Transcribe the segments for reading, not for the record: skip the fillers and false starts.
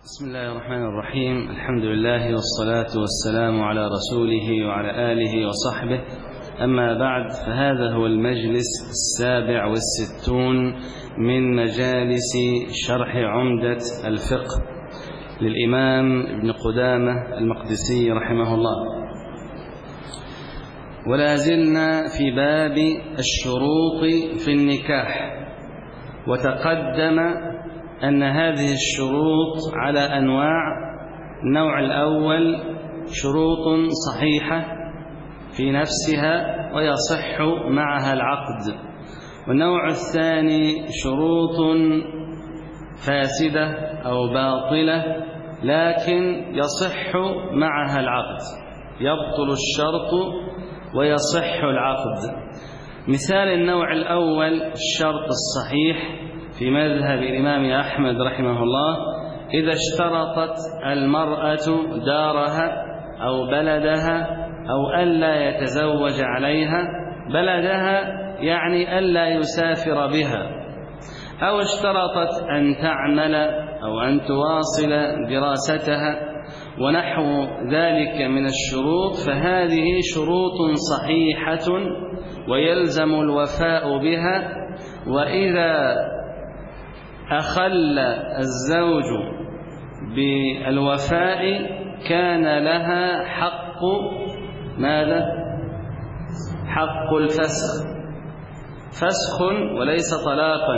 بسم الله الرحمن الرحيم. الحمد لله والصلاة والسلام على رسوله وعلى آله وصحبه. أما بعد، فهذا هو المجلس 67 من مجالس شرح عمدة الفقه للإمام ابن قدامة المقدسي رحمه الله. ولا زلنا في باب الشروط في النكاح، وتقدم أن هذه الشروط على أنواع. النوع الأول شروط صحيحة في نفسها ويصح معها العقد، والنوع الثاني شروط فاسدة أو باطلة لكن يصح معها العقد، يبطل الشرط ويصح العقد. مثال النوع الأول الشرط الصحيح في مذهب الإمام أحمد رحمه الله: إذا اشترطت المرأة دارها أو بلدها أو ألا يتزوج عليها، بلدها يعني ألا يسافر بها، أو اشترطت أن تعمل أو أن تواصل دراستها ونحو ذلك من الشروط، فهذه شروط صحيحة ويلزم الوفاء بها. وإذا أخل الزوج بالوفاء كان لها حق ماذا؟ حق الفسخ، فسخ وليس طلاقا.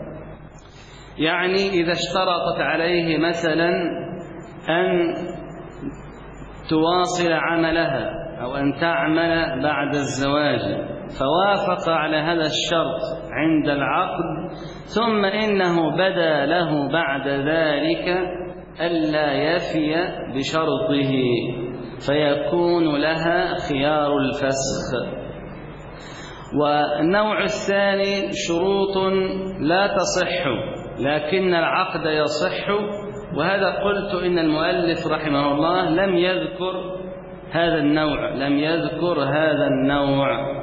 يعني إذا اشترطت عليه مثلا أن تواصل عملها أو أن تعمل بعد الزواج، فوافق على هذا الشرط عند العقد، ثم إنه بدا له بعد ذلك ألا يفي بشرطه، فيكون لها خيار الفسخ. والنوع الثاني شروط لا تصح لكن العقد يصح، وهذا قلت إن المؤلف رحمه الله لم يذكر هذا النوع.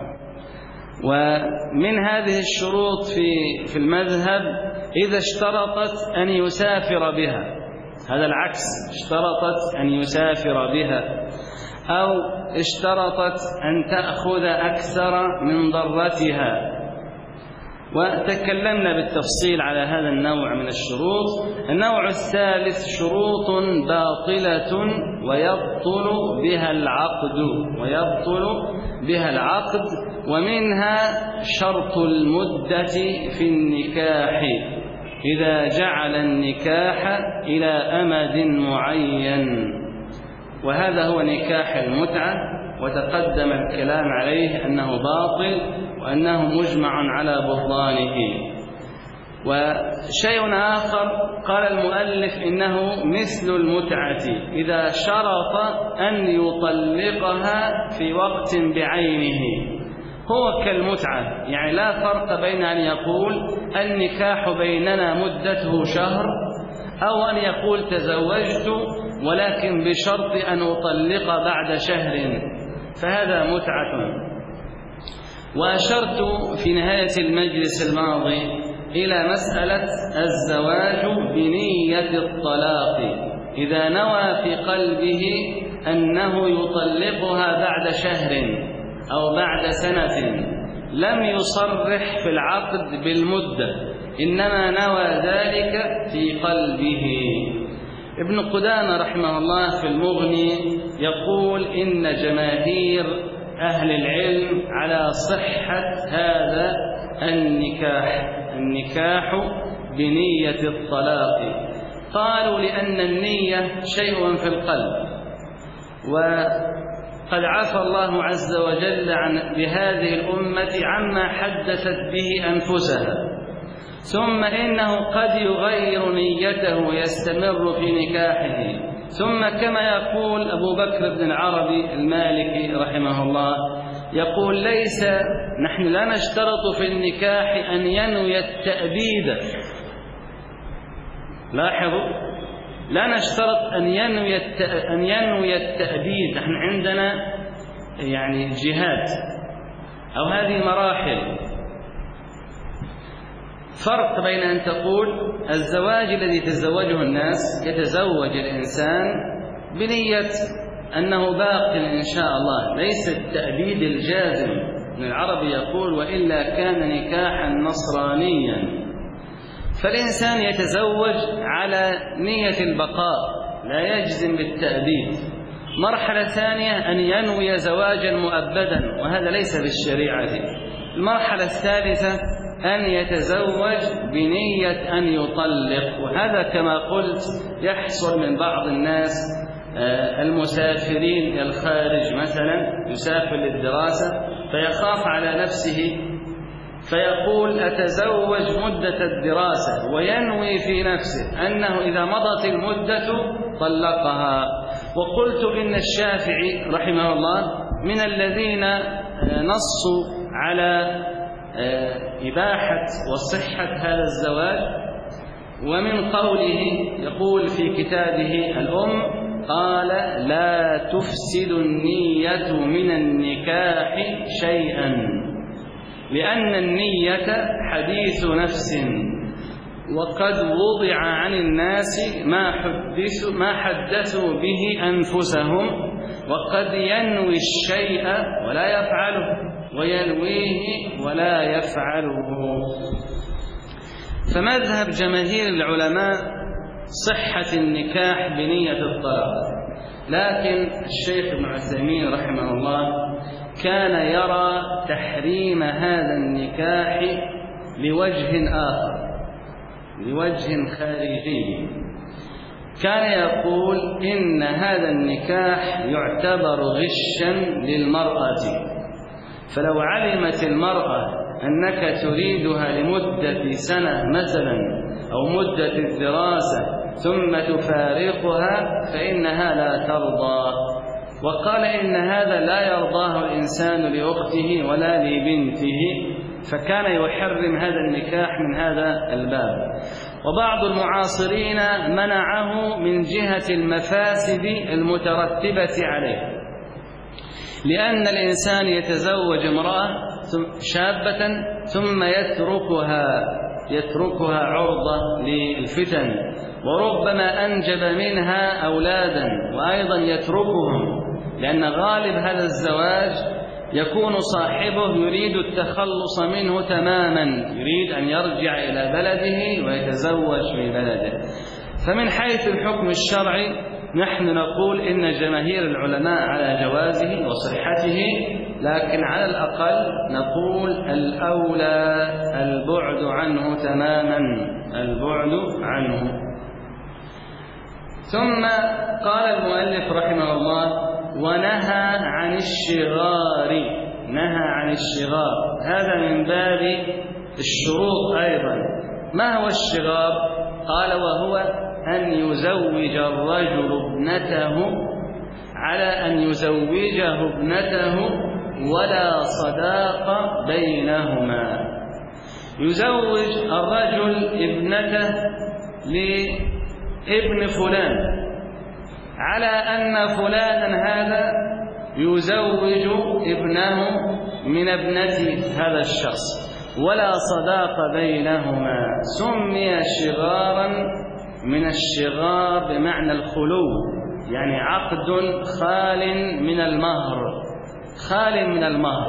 ومن هذه الشروط في المذهب إذا اشترطت أن يسافر بها، هذا العكس، اشترطت أن يسافر بها، أو اشترطت أن تأخذ أكثر من ضرتها. وتكلمنا بالتفصيل على هذا النوع من الشروط. النوع الثالث شروط باطلة ويبطل بها العقد، ومنها شرط المدة في النكاح، إذا جعل النكاح إلى أمد معين، وهذا هو نكاح المتعة، وتقدم الكلام عليه أنه باطل وأنه مجمع على بطلانه. وشيء آخر قال المؤلف إنه مثل المتعة، إذا شرط أن يطلقها في وقت بعينه، هو كالمتعة، يعني لا فرق بين أن يقول النكاح بيننا مدته شهر أو أن يقول تزوجت ولكن بشرط أن أطلق بعد شهر، فهذا متعة. وأشرت في نهاية المجلس الماضي إلى مسألة الزواج بنية الطلاق، إذا نوى في قلبه أنه يطلقها بعد شهر أو بعد سنة، لم يصرح في العقد بالمدة، إنما نوى ذلك في قلبه. ابن قدامة رحمه الله في المغني يقول إن جماهير أهل العلم على صحة هذا النكاح بنية الطلاق. قالوا لأن النية شيء في القلب، وقد عفى الله عز وجل بهذه الأمة عما حدثت به أنفسها، ثم إنه قد يغير نيته ويستمر في نكاحه. ثم كما يقول أبو بكر بن العربي المالكي رحمه الله، يقول نحن لا نشترط في النكاح أن ينوي التأبيد، لاحظوا، لا نشترط أن ينوي التأبيد، نحن عندنا يعني جهاد أو هذه مراحل، فرق بين أن تقول الزواج الذي يتزوجه الناس يتزوج الإنسان بنية أنه باق إن شاء الله، ليس التأبيد الجازم. ابن العربي يقول وإلا كان نكاحا نصرانيا، فالإنسان يتزوج على نية البقاء لا يجزم بالتأبيد. مرحلة ثانية أن ينوي زواجا مؤبدا، وهذا ليس بالشريعة. المرحلة الثالثة أن يتزوج بنية أن يطلق، وهذا كما قلت يحصل من بعض الناس المسافرين إلى الخارج مثلا، يسافر للدراسة فيخاف على نفسه فيقول أتزوج مدة الدراسة، وينوي في نفسه أنه إذا مضت المدة طلقها. وقلت إن الشافعي رحمه الله من الذين نصوا على إباحة وصحة هذا الزواج، ومن قوله يقول في كتابه الأم قال لا تفسد النية من النكاح شيئا، لأن النية حديث نفس، وقد وضع عن الناس ما حدثوا به أنفسهم، وقد ينوي الشيء ولا يفعله وينويه ولا يفعله. فمذهب جماهير العلماء صحة النكاح بنية الطلاق، لكن الشيخ ابن عثيمين رحمه الله كان يرى تحريم هذا النكاح لوجه آخر، لوجه خارجي. كان يقول إن هذا النكاح يعتبر غشا للمرأة، فلو علمت المرأة أنك تريدها لمدة سنة مثلا أو مدة الدراسة ثم تفارقها فإنها لا ترضى. وقال إن هذا لا يرضاه الإنسان لأخته ولا لبنته، فكان يحرم هذا النكاح من هذا الباب. وبعض المعاصرين منعه من جهة المفاسد المترتبة عليه، لأن الإنسان يتزوج امرأة شابة ثم يتركها عرضة للفتن، وربما أنجب منها أولادا وأيضا يتركهم، لأن غالب هذا الزواج يكون صاحبه يريد التخلص منه تماما، يريد أن يرجع إلى بلده ويتزوج في بلده. فمن حيث الحكم الشرعي نحن نقول إن جماهير العلماء على جوازه وصحته، لكن على الأقل نقول الأولى البعد عنه تماما، البعد عنه. ثم قال المؤلف رحمه الله ونهى عن الشغار، نهى عن الشغار، هذا من باب الشروط أيضا. ما هو الشغار؟ قال وهو أن يزوج الرجل ابنته على أن يزوجه ابنته ولا صداق بينهما. يزوج الرجل ابنته لابن فلان على أن فلانا هذا يزوج ابنه من ابنة هذا الشخص ولا صداق بينهما، سمي شغارا من الشغار بمعنى الخلو، يعني عقد خال من المهر، خال من المهر.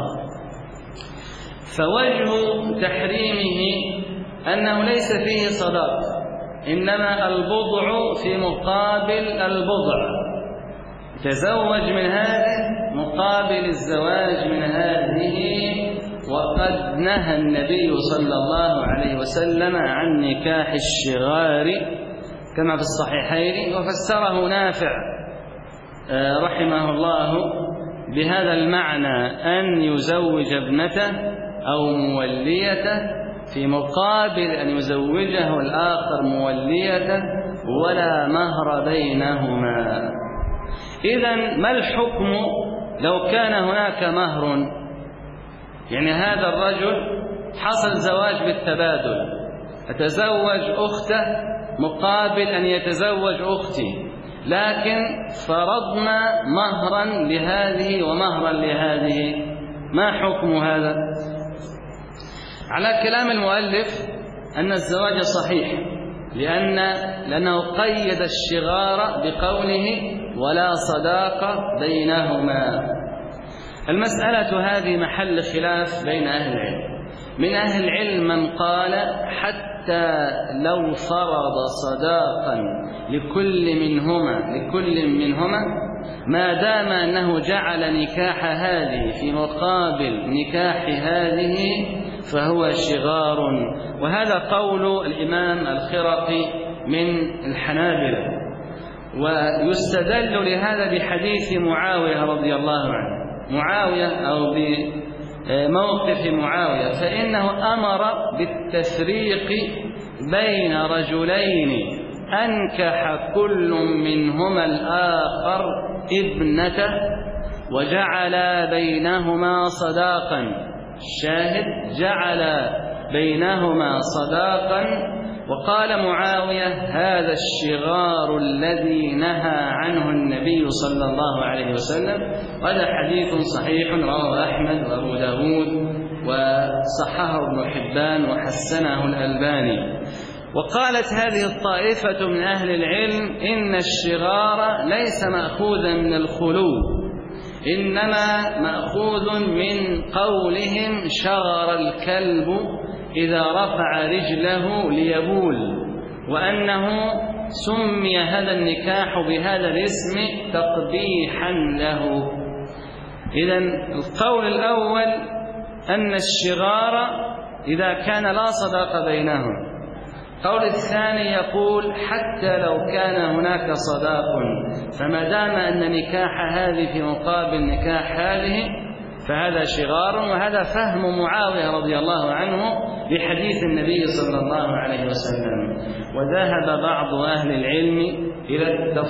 فوجه تحريمه أنه ليس فيه صداق، إنما البضع في مقابل البضع، تزوج من هذه مقابل الزواج من هذه. وقد نهى النبي صلى الله عليه وسلم عن نكاح الشغار كما في الصحيحين، وفسره نافع رحمه الله بهذا المعنى أن يزوج ابنته أو موليته في مقابل أن يزوجه الآخر موليته ولا مهر بينهما. إذن ما الحكم لو كان هناك مهر؟ يعني هذا الرجل حصل زواج بالتبادل، أتزوج أخته مقابل أن يتزوج أختي، لكن فرضنا مهرا لهذه ومهرا لهذه، ما حكم هذا؟ على كلام المؤلف أن الزواج صحيح، لأنه قيد الشغار بقوله ولا صداقة بينهما. المسألة هذه محل خلاف بين أهل العلم. من أهل العلم من قال حتى لو فرض صداقا لكل منهما ما دام أنه جعل نكاح هذه في مقابل نكاح هذه فهو شغار. وهذا قول الإمام الخرقي من الحنابلة، ويستدل لهذا بحديث معاوية رضي الله عنه، أو بموقف معاوية، فإنه أمر بالتفريق بين رجلين أنكح كل منهما الآخر ابنته وجعل بينهما صداقا. الشاهد جعل بينهما صداقا. وقال معاوية هذا الشغار الذي نهى عنه النبي صلى الله عليه وسلم. هذا حديث صحيح رواه أحمد وأبو داود وصححه ابن حبان وحسنه الألباني. وقالت هذه الطائفة من أهل العلم إن الشغار ليس مأخوذا من الخلو، إنما مأخوذ من قولهم شغر الكلب إذا رفع رجله ليبول، وأنه سمي هذا النكاح بهذا الاسم تقبيحا له. إذن القول الأول أن الشغار إذا كان لا صداقة بينهم. القول الثاني يقول حتى لو كان هناك صداق فما دام أن نكاح هذه في مقابل نكاح هذه فهذا شغار. وهذا فهم معاوية رضي الله عنه بحديث النبي صلى الله عليه وسلم. وذهب بعض أهل العلم إلى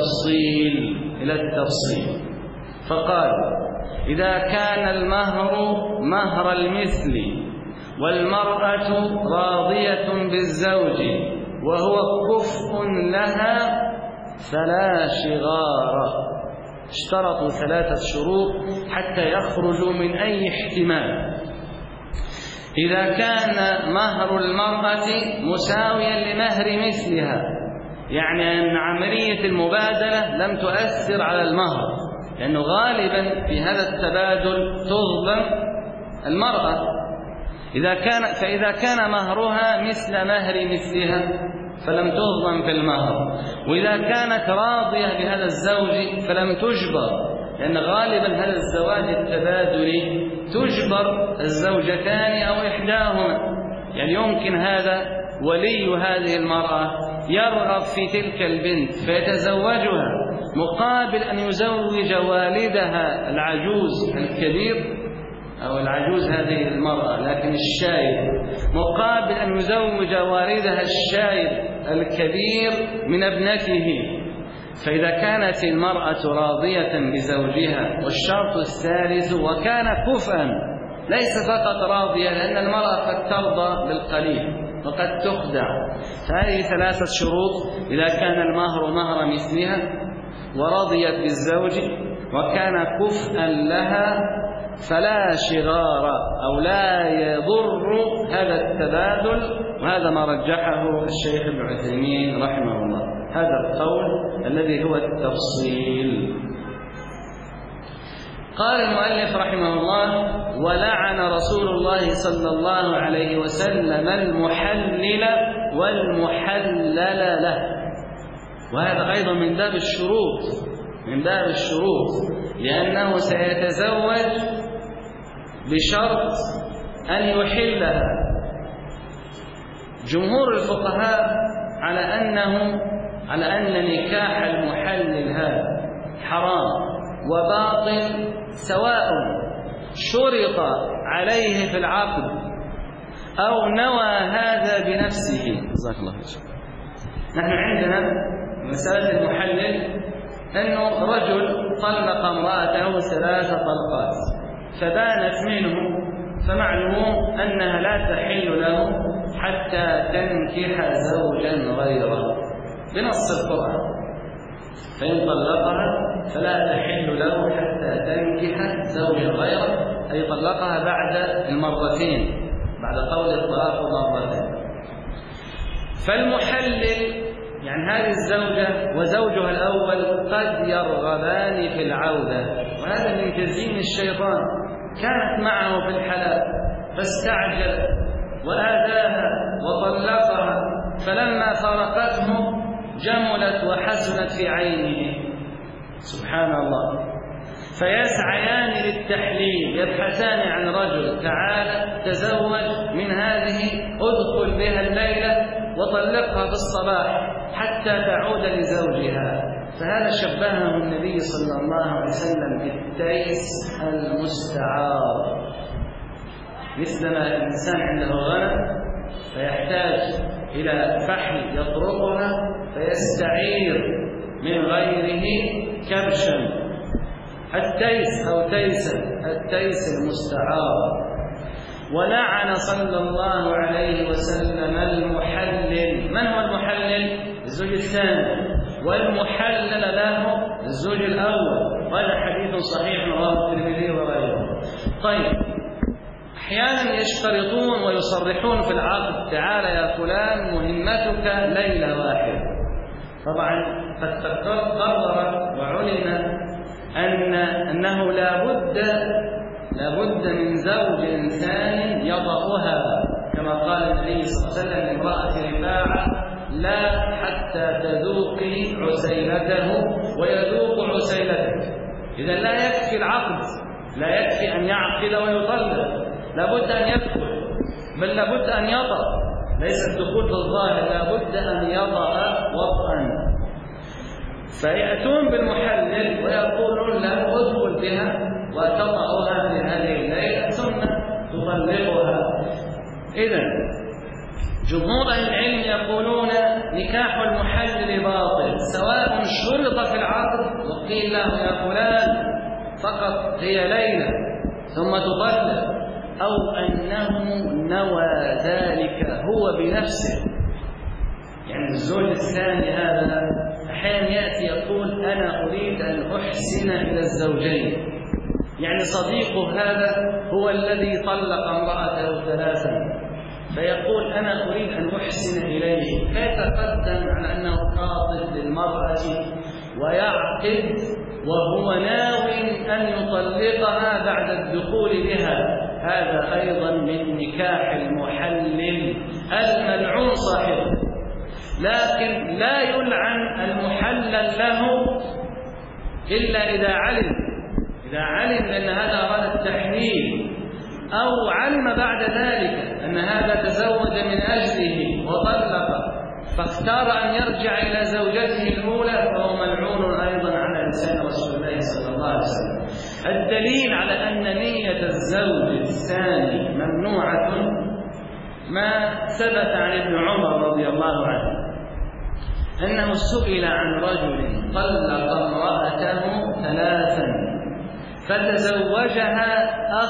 التفصيل فقال إذا كان المهر مهر المثل والمرأة راضية بالزوج وهو كفء لها فلا شغار. اشترطوا 3 شروط حتى يخرجوا من أي احتمال. إذا كان مهر المرأة مساويا لمهر مثلها، يعني أن عملية المبادلة لم تؤثر على المهر، لأنه غالبا في هذا التبادل تظلم المرأة. فإذا كان مهرها مثل مهر مثلها فلم تظلم في المهر، وإذا كانت راضية بهذا الزوج فلم تجبر، لأن غالبا هذا الزواج التبادلي تجبر الزوجتان أو إحداهما. يعني يمكن هذا ولي هذه المرأة يرغب في تلك البنت فيتزوجها مقابل أن يزوج والدها العجوز الكبير، أو العجوز هذه المرأة لكن الشايب، مقابل أن يزوج والدها الشايب الكبير من ابنته. فإذا كانت المرأة راضية بزوجها، والشرط الثالث وكان كفءا، ليس فقط راضية، لأن المرأة قد ترضى بالقليل وقد تخدع. فهذه 3 شروط: إذا كان المهر مهر مثلها ورضيت بالزوج وكان كفءا لها فلا شغار أو لا يضر هذا التبادل. وهذا ما رجحه الشيخ ابن عثيمين رحمه الله. هذا القول الذي هو التفصيل. قال المؤلف رحمه الله: ولعن رسول الله صلى الله عليه وسلم المحلل والمحلل له. وهذا أيضا من باب الشروط، لأنه سيتزوج بشرط أن يحلها. جمهور الفقهاء على أن نكاح المحلل هذا حرام وباطل، سواء شرط عليه في العقد أو نوى هذا بنفسه. جزاك الله خير. نحن عندنا مسألة المحلل أنه رجل طلق امرأته 3 طلقات فبانت منه، فمعلوم أنها لا تحل له حتى تنكح زوجا غيره بنص القرآن. فإن طلقها فلا تحل له حتى تنكح زوجا غيره، أي طلقها بعد المرتين، بعد قول الطلاق مرتين. فالمحلل يعني هذه الزوجة وزوجها الأول قد يرغبان في العودة، وهذا من تزيين الشيطان. كانت معه في الحلال فاستعجل وآذاها وطلقها، فلما فارقته جملت وحسنت في عينه. سبحان الله. فيسعيان للتحليل، يبحثان عن رجل، تعال تزوج من هذه، ادخل بها الليلة وطلقها في الصباح حتى تعود لزوجها. فهذا شبهه النبي صلى الله عليه وسلم بالتيس المستعار، مثلما الإنسان عنده غنم فيحتاج إلى فحل يطرقها فيستعير من غيره كبشا، التيس أو تيسا، التيس المستعار. ولعن صلى الله عليه وسلم المحلل. من هو المحلل؟ الزوج الثاني، والمحلل له الزوج الأول، وهذا حديث صحيح رواه الترمذي وغيره. طيب، أحيانا يشترطون ويصرحون في العقد: تعال يا فلان مهمتك ليلة واحدة. طبعا قد تقرر وعلم أنه لا بد من زوج ثاني يطأها، كما قال النبي صلى الله عليه وسلم لامرأة رفاعة: لا حتى تذوقي عسيلته ويذوق عسيلتك. إذا لا يكفي العقد، لا يكفي أن يعقد ويطلق، لا بد أن يدخل، بل لا بد أن يطأ، ليس الدخول في الظاهر، لا بد أن يطأ وطئا. فيأتون بالمحلل ويقولون له: ادخل بها وتطأها في هذه الليلة ثم تطلقها. إذن جمهور أهل العلم يقولون نكاح المحلل باطل، سواء شرط في العقد وقيل له: يا فلان فقط هي ليلة ثم تطلق، أو أنه نوى ذلك هو بنفسه. يعني الزوج الثاني هذا أحيانا يأتي يقول: أنا أريد أن أحسن إلى الزوجين، يعني صديقه هذا هو الذي طلق امرأته 3، فيقول: أنا أريد أن أحسن إليه، فيتقدم على أنه خاطب للمرأة ويعقد وهو ناوٍ أن يطلقها بعد الدخول بها. هذا أيضا من نكاح المحلل الملعون صاحبه. لكن لا يلعن المحلل له إلا إذا علم أن هذا أراد التحليل، أو علم بعد ذلك أن هذا تزوج من أجله وطلق فاختار أن يرجع إلى زوجته الأولى، فهو ملعون أيضا على لسان رسول الله صلى الله عليه وسلم. الدليل على أن نية الزوج الثاني ممنوعة ما ثبت عن ابن عمر رضي الله عنه أنه سئل عن رجل طلق امرأته 3 فتزوجها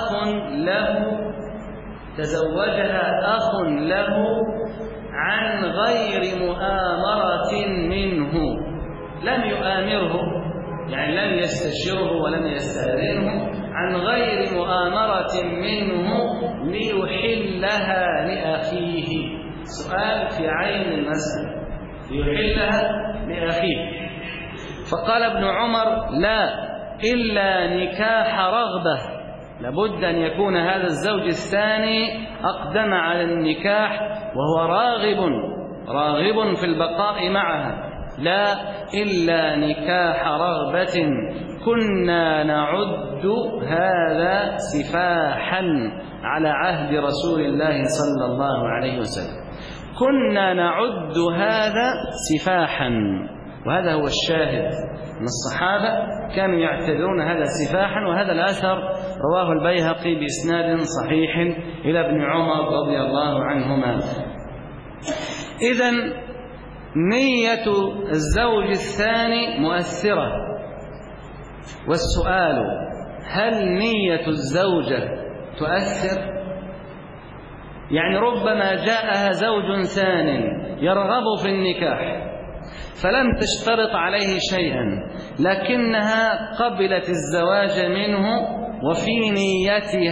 أخ له عن غير مؤامرة منه، لم يؤامره، يعني لم يستشره ولم يستأذنه، عن غير مؤامرة منه ليحلها لأخيه. سؤال في عين المسألة: ليحلها لأخيه. فقال ابن عمر: لا، إلا نكاح رغبة، لابد أن يكون هذا الزوج الثاني أقدم على النكاح وهو راغب في البقاء معها. لا، إلا نكاح رغبة، كنا نعد هذا سفاحا على عهد رسول الله صلى الله عليه وسلم. كنا نعد هذا سفاحا، وهذا هو الشاهد أن الصحابة كانوا يعتبرون هذا سفاحا. وهذا الأثر رواه البيهقي بإسناد صحيح إلى ابن عمر رضي الله عنهما. إذن نية الزوج الثاني مؤثرة، والسؤال: هل نية الزوجة تؤثر؟ يعني ربما جاءها زوج ثان يرغب في النكاح فلم تشترط عليه شيئا، لكنها قبلت الزواج منه وفي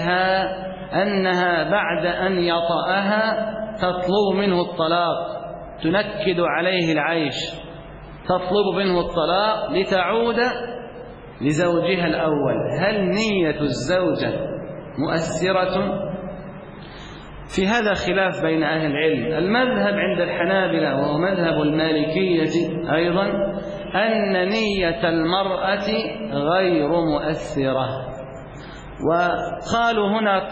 نيتها أنها بعد أن يطأها تطلب منه الطلاق، تنكد عليه العيش، تطلب منه الطلاق لتعود لزوجها الأول. هل نية الزوجة مؤثرة؟ في هذا خلاف بين أهل العلم. المذهب عند الحنابلة وهو مذهب المالكية أيضا أن نية المرأة غير مؤثرة. وقالوا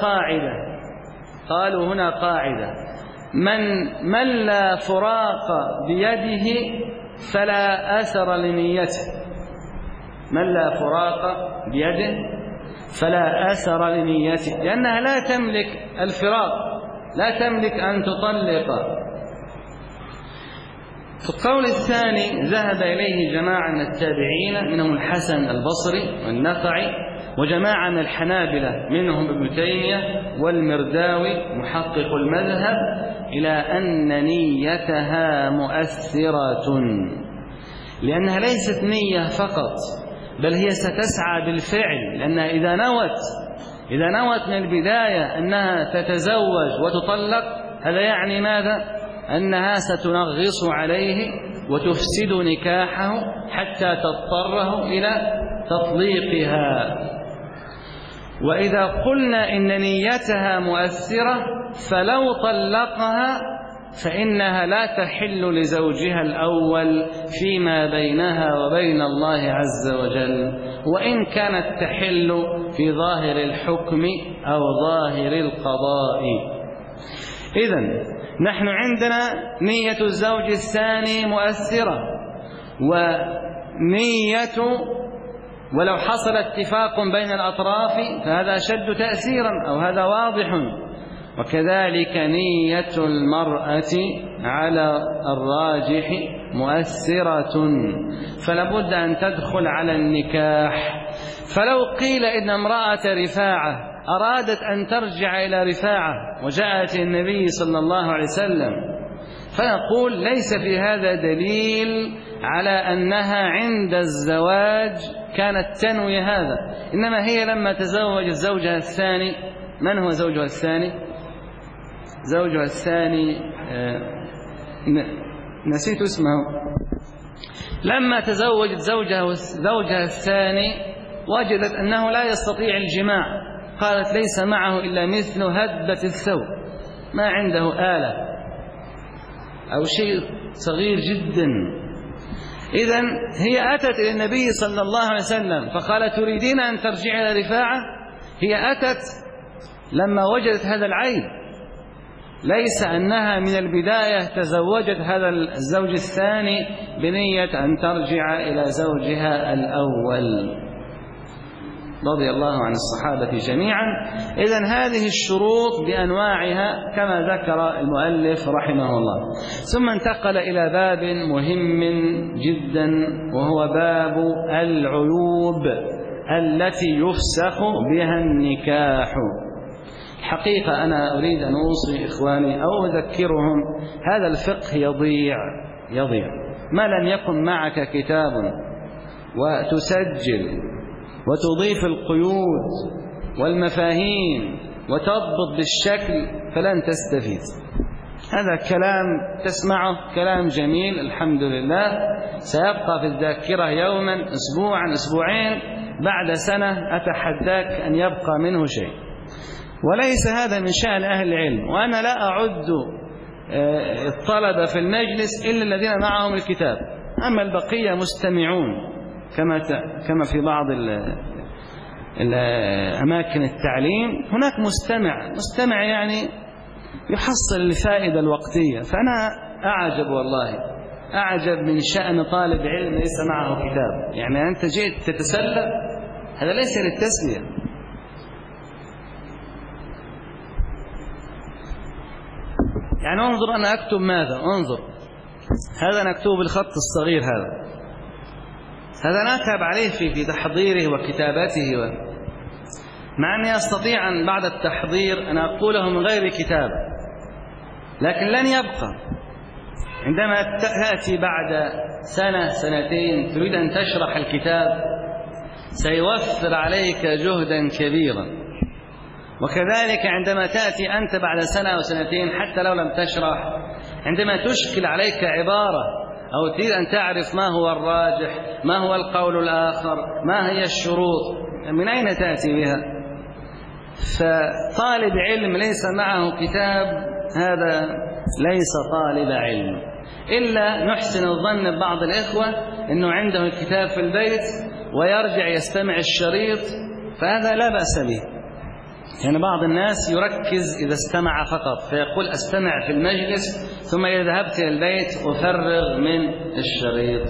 هنا قاعدة من لا فراق بيده فلا أثر لنيته. من لا فراق بيده فلا أثر لنيته، لأنها لا تملك الفراق، لا تملك أن تطلق. في القول الثاني ذهب إليه جماعة من التابعين منهم الحسن البصري والنخعي، وجماعة من الحنابلة منهم ابن تيمية والمرداوي محقق المذهب، إلى أن نيتها مؤثرة، لأنها ليست نية فقط، بل هي ستسعى بالفعل. لأنها إذا نوت من البداية أنها تتزوج وتطلق، هذا يعني ماذا؟ أنها ستنغص عليه وتفسد نكاحه حتى تضطره إلى تطليقها. وإذا قلنا إن نيتها مؤثرة فلو طلقها فإنها لا تحل لزوجها الأول فيما بينها وبين الله عز وجل، وإن كانت تحل في ظاهر الحكم أو ظاهر القضاء. إذن نحن عندنا نية الزوج الثاني مؤثرة، ولو حصل اتفاق بين الأطراف فهذا أشد تأثيرا، أو هذا واضح. وكذلك نية المرأة على الراجح مؤثرة، فلابد أن تدخل على النكاح. فلو قيل إن امرأة رفاعة أرادت أن ترجع إلى رفاعة وجاءت النبي صلى الله عليه وسلم، فنقول ليس في هذا دليل على أنها عند الزواج كانت تنوي هذا، إنما هي لما تزوجت زوجها الثاني. من هو زوجها الثاني؟ زوجها الثاني نسيت اسمه. لما تزوجت زوجها الثاني وجدت أنه لا يستطيع الجماع، قالت ليس معه إلا مثل هدبة الثوب، ما عنده آلة أو شيء صغير جدا. إذن هي أتت إلى النبي صلى الله عليه وسلم فقالت تريدين أن ترجعي إلى رفاعة؟ هي أتت لما وجدت هذا العيب، ليس أنها من البداية تزوجت هذا الزوج الثاني بنية أن ترجع إلى زوجها الأول، رضي الله عن الصحابة جميعا. إذن هذه الشروط بأنواعها كما ذكر المؤلف رحمه الله. ثم انتقل إلى باب مهم جدا، وهو باب العيوب التي يفسخ بها النكاح. حقيقة أنا أريد أن أوصي إخواني أو أذكرهم، هذا الفقه يضيع ما لم يكن معك كتاب وتسجل وتضيف القيود والمفاهيم وتضبط بالشكل فلن تستفيد. هذا كلام تسمعه كلام جميل الحمد لله، سيبقى في الذاكرة يوما، أسبوعا، أسبوعين، بعد سنة أتحداك أن يبقى منه شيء. وليس هذا من شأن أهل العلم، وأنا لا أعد الطلبة في المجلس إلا الذين معهم الكتاب، أما البقية مستمعون كما في بعض أماكن التعليم هناك مستمع يعني يحصل الفائدة الوقتية. فأنا أعجب والله، أعجب من شأن طالب علم ليس معه كتاب. يعني أنت جئت تتسلى، هذا ليس للتسلية. يعني انظر أنا أكتب ماذا، انظر هذا نكتب بالخط الصغير، هذا نكتب عليه في تحضيره وكتابته مع أني أستطيع أن بعد التحضير أن أقوله من غير كتاب، لكن لن يبقى. عندما تأتي بعد سنة سنتين تريد أن تشرح الكتاب سيوفر عليك جهدا كبيرا، وكذلك عندما تأتي أنت بعد سنة أو سنتين حتى لو لم تشرح عندما تشكل عليك عبارة أو تريد أن تعرف ما هو الراجح، ما هو القول الآخر، ما هي الشروط، من أين تأتي بها؟ فطالب علم ليس معه كتاب هذا ليس طالب علم، إلا نحسن الظن ببعض الإخوة أنه عنده الكتاب في البيت ويرجع يستمع الشريط، فهذا لا بأس به. يعني بعض الناس يركز إذا استمع فقط، فيقول أستمع في المجلس ثم إذا ذهبت إلى البيت أفرغ من الشريط.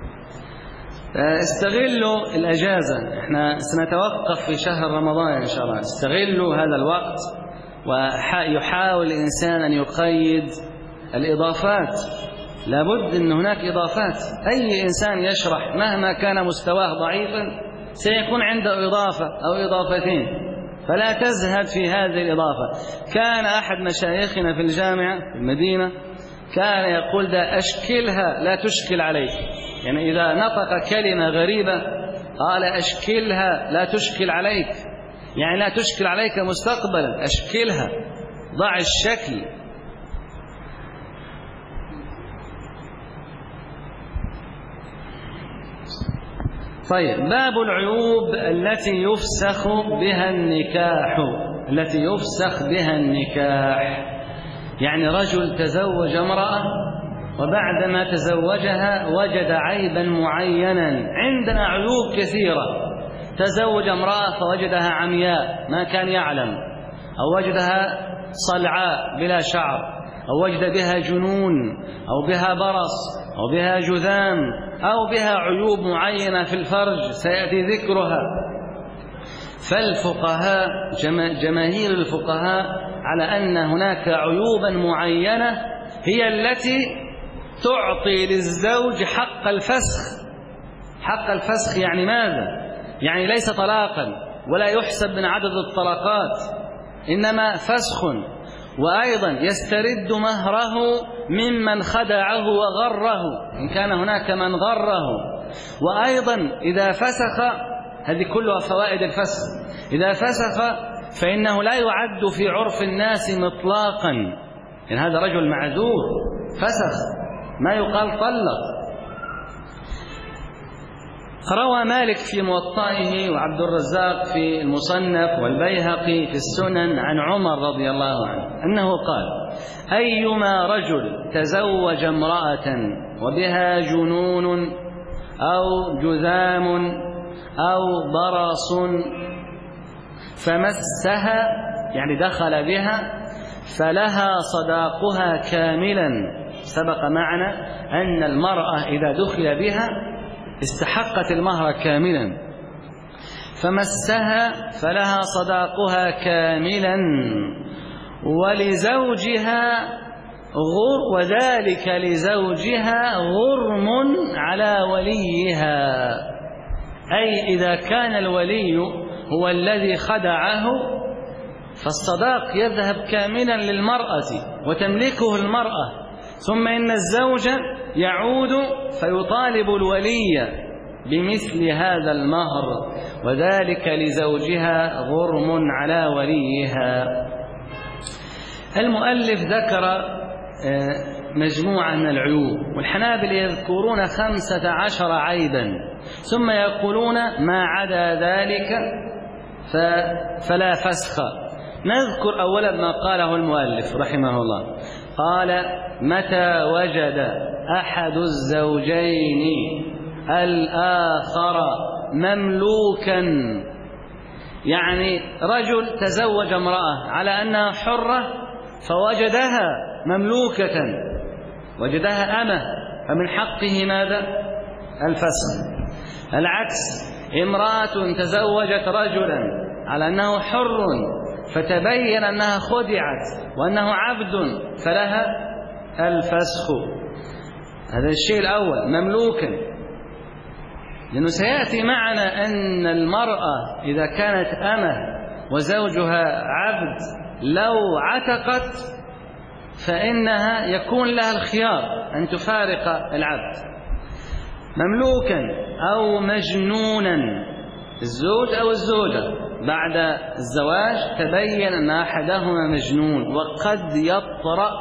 استغلوا الأجازة، احنا سنتوقف في شهر رمضان إن شاء الله، استغلوا هذا الوقت ويحاول الإنسان أن يقيد الإضافات. لابد أن هناك إضافات، أي إنسان يشرح مهما كان مستواه ضعيفا سيكون عنده إضافة أو إضافتين، فلا تزهد في هذه الإضافة. كان أحد مشايخنا في الجامعة في المدينة كان يقول ده أشكلها لا تشكل عليك، يعني إذا نطق كلمة غريبة قال أشكلها لا تشكل عليك، يعني لا تشكل عليك مستقبلا، أشكلها، ضع الشكل. طيب، باب العيوب التي يفسخ بها النكاح. التي يفسخ بها النكاح يعني رجل تزوج امرأة وبعدما تزوجها وجد عيبا معينا. عندنا عيوب كثيرة، تزوج امرأة فوجدها عمياء ما كان يعلم، أو وجدها صلعاء بلا شعر، أو وجد بها جنون، أو بها برص، أو بها جذام، أو بها عيوب معينة في الفرج سيأتي ذكرها. فالفقهاء جماهير الفقهاء على أن هناك عيوبا معينة هي التي تعطي للزوج حق الفسخ. حق الفسخ يعني ماذا؟ يعني ليس طلاقا ولا يحسب من عدد الطلقات، إنما فسخ، وأيضا يسترد مهره ممن خدعه وغره إن كان هناك من غره. وأيضا إذا فسخ، هذه كلها فوائد الفسخ، إذا فسخ فإنه لا يعد في عرف الناس مطلاقا، يعني هذا رجل معذور فسخ، ما يقال طلق. روى مالك في موطئه وعبد الرزاق في المصنف والبيهقي في السنن عن عمر رضي الله عنه أنه قال: أيما رجل تزوج امرأة وبها جنون أو جذام أو برص فمسها، يعني دخل بها، فلها صداقها كاملا. سبق معنا أن المرأة إذا دخل بها استحقت المهر كاملا، فمسها فلها صداقها كاملا، ولزوجها وذلك لزوجها غرم على وليها. أي إذا كان الولي هو الذي خدعه فالصداق يذهب كاملا للمرأة وتملكه المرأة، ثم إن الزوج يعود فيطالب الولي بمثل هذا المهر، وذلك لزوجها غرم على وليها. المؤلف ذكر مجموعة من العيوب، والحنابلة يذكرون 15 عيبا، ثم يقولون ما عدا ذلك فلا فسخ. نذكر أولا ما قاله المؤلف رحمه الله، قال: متى وجد أحد الزوجين الآخر مملوكا، يعني رجل تزوج امرأة على أنها حرة فوجدها مملوكة، وجدها أمة، فمن حقه ماذا؟ الفسخ. العكس، امرأة تزوجت رجلا على أنه حر فتبين أنها خدعت وأنه عبد فلها الفسخ. هذا الشيء الأول، مملوكا، لأنه سيأتي معنا أن المرأة إذا كانت أمة وزوجها عبد لو عتقت فإنها يكون لها الخيار أن تفارق العبد. مملوكا أو مجنونا، الزوج أو الزوجة بعد الزواج تبين أن أحدهما مجنون، وقد يطرأ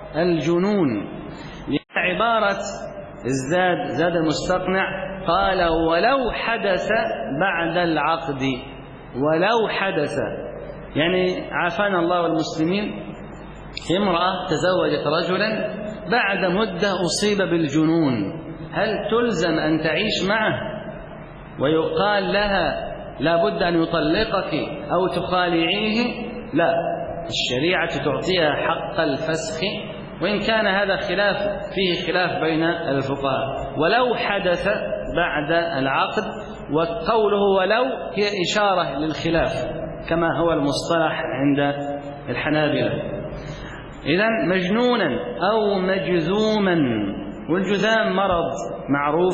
الجنون. عبارة زاد المستقنع قال ولو حدث بعد العقد، ولو حدث يعني عافانا الله والمسلمين، امرأة تزوجت رجلا بعد مدة أصيب بالجنون، هل تلزم أن تعيش معه ويقال لها لا بد أن يطلقك أو تخالعيه؟ لا، الشريعة تعطيها حق الفسخ، وإن كان هذا خلاف فيه خلاف بين الفقهاء. ولو حدث بعد العقد، وقوله ولو هي إشارة للخلاف كما هو المصطلح عند الحنابلة. إذن مجنونا أو مجذوما، والجذام مرض معروف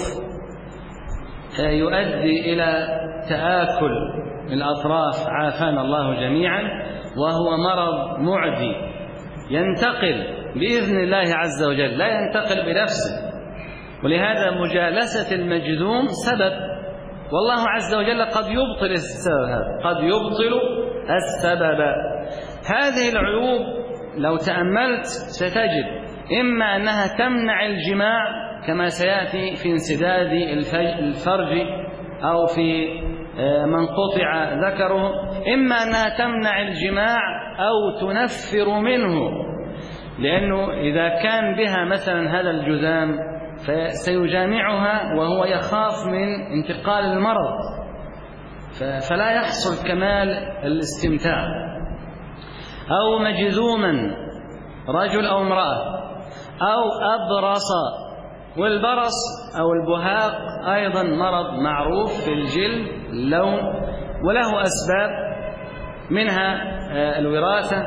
يؤدي إلى تآكل الأطراف عافانا الله جميعا، وهو مرض معدي ينتقل بإذن الله عز وجل، لا ينتقل بنفسه، ولهذا مجالسة المجذوم سبب، والله عز وجل قد يبطل السبب، قد يبطل السبب. هذه العيوب لو تأملت ستجد إما أنها تمنع الجماع كما سيأتي في انسداد الفرج أو في من قطع ذكره، إما أنها تمنع الجماع أو تنفر منه، لأنه إذا كان بها مثلا هذا الجذام فسيجامعها وهو يخاف من انتقال المرض، فلا يحصل كمال الاستمتاع. أو مجذوما رجل أو امرأة، أو أبرص، والبرص أو البهاق أيضا مرض معروف في الجلد اللون، وله أسباب منها الوراثة،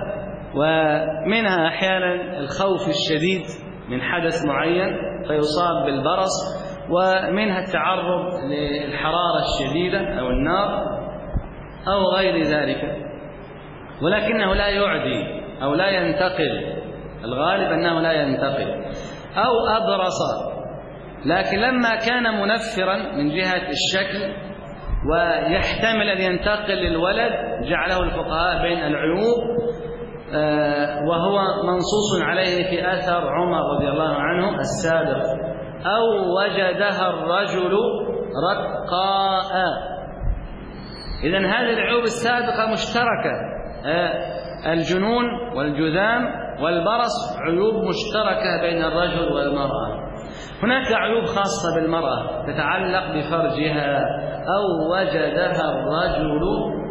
ومنها أحيانا الخوف الشديد من حدث معين فيصاب بالبرص، ومنها التعرض للحرارة الشديدة أو النار أو غير ذلك، ولكنه لا يعدي أو لا ينتقل، الغالب أنه لا ينتقل. أو أبرص، لكن لما كان منفرا من جهة الشكل ويحتمل أن ينتقل للولد جعله الفقهاء بين العيوب، وهو منصوص عليه في أثر عمر رضي الله عنه السابق. أو وجدها الرجل رقاء، إذن هذه العيوب السابقة مشتركة، الجنون والجذام والبرص عيوب مشتركة بين الرجل والمرأة. هناك عيوب خاصة بالمرأة تتعلق بفرجها. أو وجدها الرجل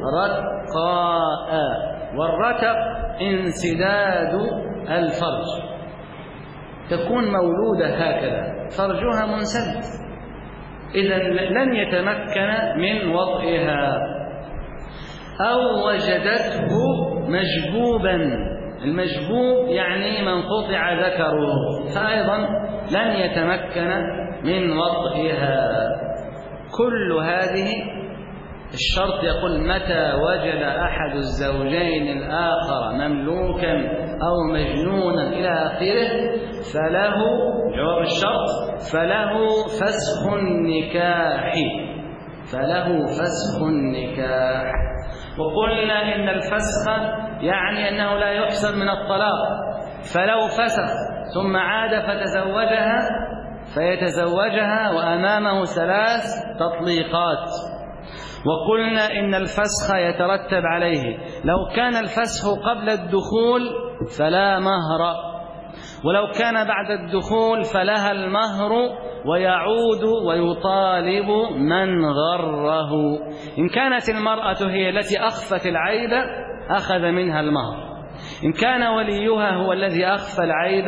رقاء، والرتق انسداد الفرج، تكون مولودة هكذا فرجها منسد، إذن لن يتمكن من وطئها. أو وجدته مجبوبا، المجبوب يعني من قطع ذكره، فأيضا لن يتمكن من وطئها. كل هذه الشرط يقول متى وجد أحد الزوجين الآخر مملوكا أو مجنونا إلى آخره فله، جواب الشرط، فله فسخ النكاح، فله فسخ النكاح. وقلنا إن الفسخ يعني أنه لا يحسب من الطلاق، فلو فسخ ثم عاد فتزوجها فيتزوجها وأمامه 3 تطليقات. وقلنا إن الفسخ يترتب عليه، لو كان الفسخ قبل الدخول فلا مهر، ولو كان بعد الدخول فلها المهر، ويعود ويطالب من غره. إن كانت المرأة هي التي أخفت العيب أخذ منها المهر، إن كان وليها هو الذي أخفى العيب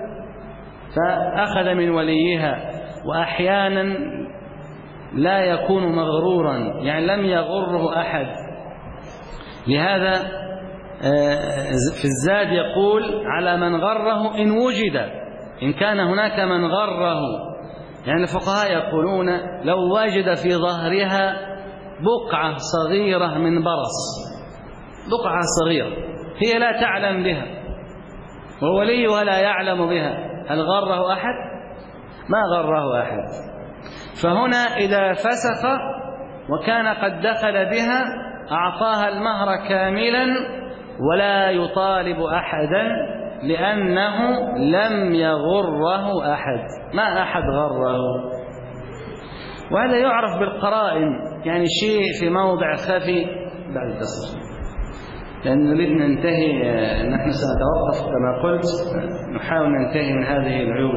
فأخذ من وليها. وأحيانا لا يكون مغرورا، يعني لم يغره أحد، لهذا في الزاد يقول على من غره إن وجد، إن كان هناك من غره، يعني الفقهاء يقولون لو وجد في ظهرها بقعة صغيرة من برص، بقعة صغيرة هي لا تعلم بها ووليها لا يعلم بها، هل غره أحد؟ ما غره أحد. فهنا إذا فسخ وكان قد دخل بها أعطاها المهر كاملا ولا يطالب أحدا لأنه لم يغره أحد، ما أحد غره. وهذا يعرف بالقرائن، يعني شيء في موضع خفي. بعد الدرس لأن نريد ننتهي، نحن سنتوقف كما قلت، نحاول ننتهي من هذه العيوب.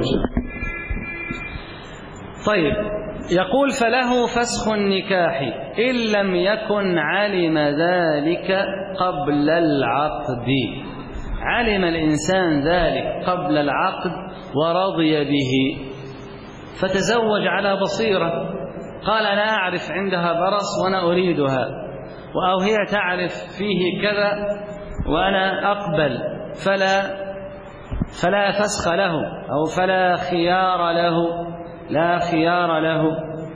طيب، يقول فله فسخ النكاح إن لم يكن علم ذلك قبل العقد. علم الإنسان ذلك قبل العقد ورضي به، فتزوج على بصيرة، قال أنا أعرف عندها برص وأنا أريدها، أو هي تعرف فيه كذا وأنا أقبل، فلا فسخ له أو فلا خيار له، لا خيار له.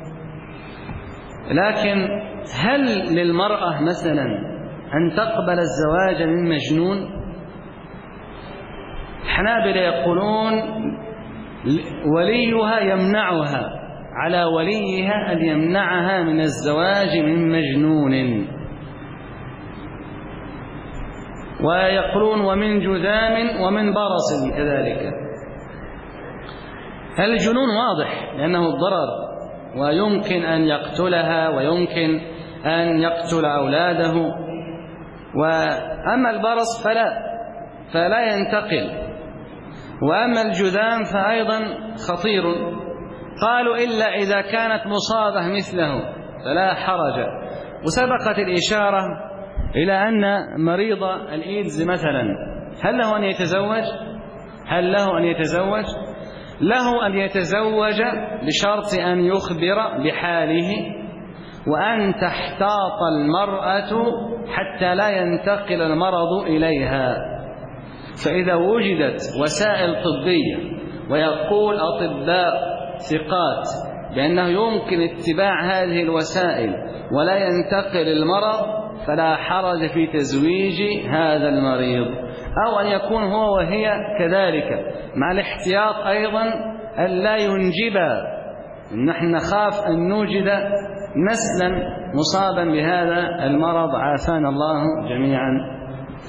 لكن هل للمرأة مثلا أن تقبل الزواج من مجنون؟ الحنابلة يقولون وليها يمنعها، على وليها أن يمنعها من الزواج من مجنون. ويقولون ومن جذام ومن برص كذلك. الجنون واضح لأنه الضرر، ويمكن أن يقتلها ويمكن أن يقتل أولاده. وأما البرص فلا ينتقل. وأما الجذام فأيضا خطير، قالوا إلا إذا كانت مصابة مثله فلا حرج. وسبقت الإشارة إلى أن مريض الإيدز مثلا هل له أن يتزوج؟ له أن يتزوج بشرط أن يخبر بحاله، وأن تحتاط المرأة حتى لا ينتقل المرض إليها. فإذا وجدت وسائل طبية ويقول أطباء ثقات بأنه يمكن اتباع هذه الوسائل ولا ينتقل المرض، فلا حرج في تزويج هذا المريض، أو أن يكون هو وهي كذلك، مع الاحتياط أيضا أن لا ينجبا. نحن نخاف أن نوجد نسلا مصابا بهذا المرض، عافانا الله جميعا.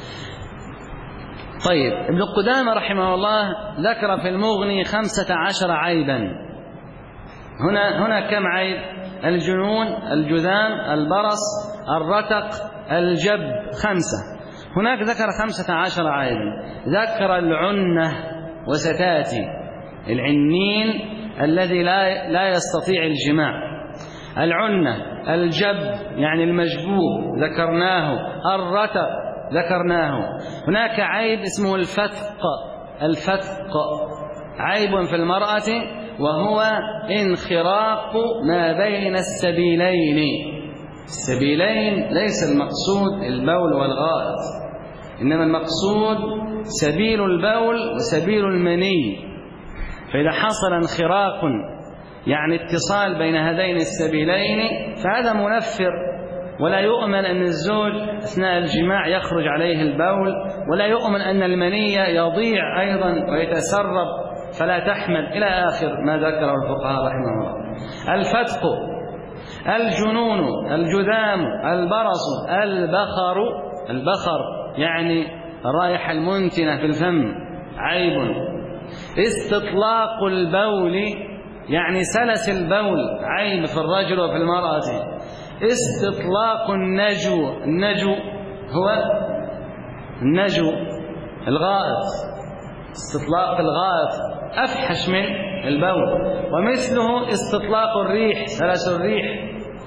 طيب، ابن قدامة رحمه الله ذكر في المغني 15 عيبا. هنا كم عيب؟ الجنون، الجذام، البرص، الرتق، الجب، 5. هناك ذكر 15 عيبا. ذكر العنة، وستاتي العنين الذي لا يستطيع الجماع. العنة، الجب يعني المجبوب ذكرناه، الرتق ذكرناه. هناك عيب اسمه الفتق، عيب في المرأة، وهو انخراق ما بين السبيلين. السبيلين ليس المقصود البول والغائط، إنما المقصود سبيل البول وسبيل المني. فإذا حصل انخراق يعني اتصال بين هذين السبيلين فهذا منفر، ولا يؤمن أن الزوج أثناء الجماع يخرج عليه البول، ولا يؤمن أن المني يضيع أيضا ويتسرب فلا تحمل، إلى آخر ما ذكره الفقهاء رحمه الله. الفتق، الجنون، الجذام، البرص، البخر يعني الرائحة المنتنة في الفم عيب. استطلاق البول يعني سلس البول عيب في الرجل وفي المرأة. استطلاق النجو هو النجو الغائط، استطلاق الغائط أفحش من البول. ومثله استطلاق الريح، سلس الريح.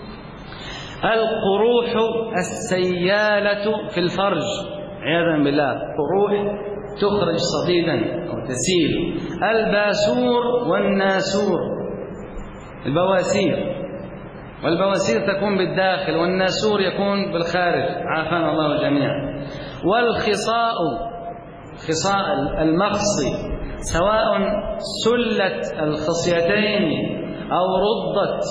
القروح السيالة في الفرج عياذا بالله، قروح تخرج صديدا أو تسيل. الباسور والناسور، البواسير، والبواسير تكون بالداخل والناسور يكون بالخارج، عافانا الله جميعا. والخصاء، خصاء المخصي، سواء سلت الخصيتين أو ردت.